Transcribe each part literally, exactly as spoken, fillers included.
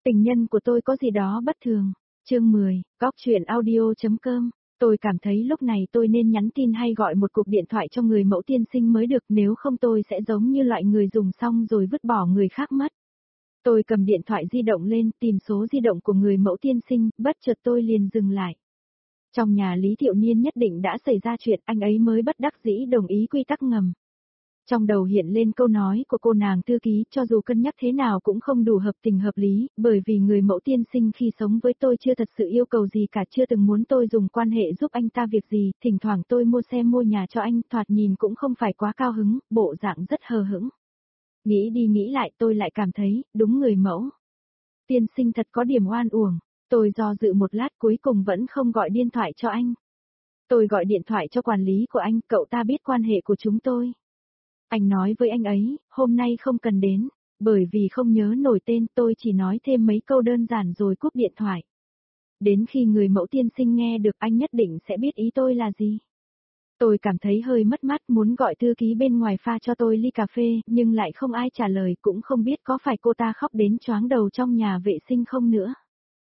Tình nhân của tôi có gì đó bất thường. Chương mười, góc truyện audio.com. Tôi cảm thấy lúc này tôi nên nhắn tin hay gọi một cuộc điện thoại cho người mẫu tiên sinh mới được, nếu không tôi sẽ giống như loại người dùng xong rồi vứt bỏ người khác mất. Tôi cầm điện thoại di động lên tìm số di động của người mẫu tiên sinh, bất chợt tôi liền dừng lại. Trong nhà Lý Thiệu Niên nhất định đã xảy ra chuyện, anh ấy mới bất đắc dĩ đồng ý quy tắc ngầm. Trong đầu hiện lên câu nói của cô nàng thư ký, cho dù cân nhắc thế nào cũng không đủ hợp tình hợp lý, bởi vì người mẫu tiên sinh khi sống với tôi chưa thật sự yêu cầu gì cả, chưa từng muốn tôi dùng quan hệ giúp anh ta việc gì, thỉnh thoảng tôi mua xe mua nhà cho anh, thoạt nhìn cũng không phải quá cao hứng, bộ dạng rất hờ hững. Nghĩ đi nghĩ lại tôi lại cảm thấy, đúng người mẫu tiên sinh thật có điểm oan uổng. Tôi do dự một lát cuối cùng vẫn không gọi điện thoại cho anh. Tôi gọi điện thoại cho quản lý của anh, cậu ta biết quan hệ của chúng tôi. Anh nói với anh ấy, hôm nay không cần đến, bởi vì không nhớ nổi tên tôi chỉ nói thêm mấy câu đơn giản rồi cúp điện thoại. Đến khi người mẫu tiên sinh nghe được anh nhất định sẽ biết ý tôi là gì. Tôi cảm thấy hơi mất mát muốn gọi thư ký bên ngoài pha cho tôi ly cà phê, nhưng lại không ai trả lời, cũng không biết có phải cô ta khóc đến choáng đầu trong nhà vệ sinh không nữa.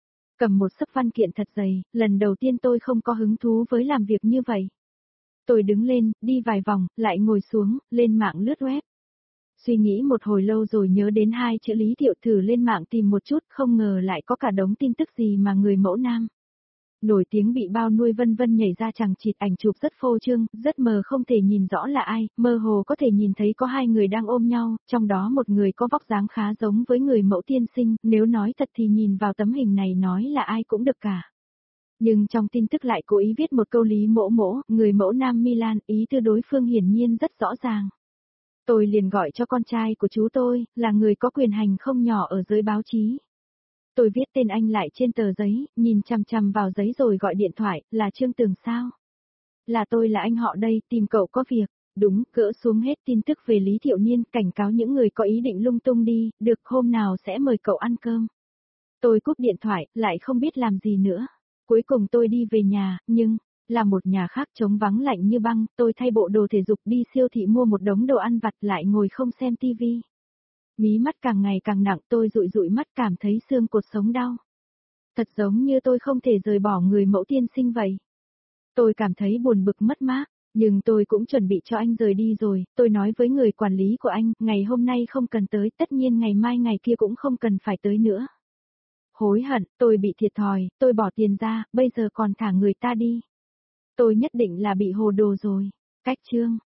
Cầm một xấp văn kiện thật dày, lần đầu tiên tôi không có hứng thú với làm việc như vậy. Tôi đứng lên, đi vài vòng, lại ngồi xuống, lên mạng lướt web. Suy nghĩ một hồi lâu rồi nhớ đến hai chữ Lý Thiệu, thử lên mạng tìm một chút, không ngờ lại có cả đống tin tức gì mà người mẫu nam nổi tiếng bị bao nuôi vân vân nhảy ra chằng chịt, ảnh chụp rất phô trương, rất mờ không thể nhìn rõ là ai, mơ hồ có thể nhìn thấy có hai người đang ôm nhau, trong đó một người có vóc dáng khá giống với người mẫu tiên sinh, nếu nói thật thì nhìn vào tấm hình này nói là ai cũng được cả. Nhưng trong tin tức lại cố ý viết một câu Lý mẫu mẫu, người mẫu nam Milan, ý tư đối phương hiển nhiên rất rõ ràng. Tôi liền gọi cho con trai của chú tôi, là người có quyền hành không nhỏ ở giới báo chí. Tôi viết tên anh lại trên tờ giấy, nhìn chằm chằm vào giấy rồi gọi điện thoại, là Trương Tường sao? Là tôi, là anh họ đây, tìm cậu có việc. Đúng, gỡ xuống hết tin tức về Lý Thiệu Niên, cảnh cáo những người có ý định lung tung đi, được hôm nào sẽ mời cậu ăn cơm. Tôi cúp điện thoại, lại không biết làm gì nữa. Cuối cùng tôi đi về nhà, nhưng, là một nhà khác trống vắng lạnh như băng, tôi thay bộ đồ thể dục đi siêu thị mua một đống đồ ăn vặt lại ngồi không xem tivi. Mí mắt càng ngày càng nặng, tôi dụi dụi mắt cảm thấy xương cột sống đau. Thật giống như tôi không thể rời bỏ người mẫu tiên sinh vậy. Tôi cảm thấy buồn bực mất mát, nhưng tôi cũng chuẩn bị cho anh rời đi rồi, tôi nói với người quản lý của anh, ngày hôm nay không cần tới, tất nhiên ngày mai ngày kia cũng không cần phải tới nữa. Hối hận, tôi bị thiệt thòi, tôi bỏ tiền ra, bây giờ còn thả người ta đi. Tôi nhất định là bị hồ đồ rồi. Cách chương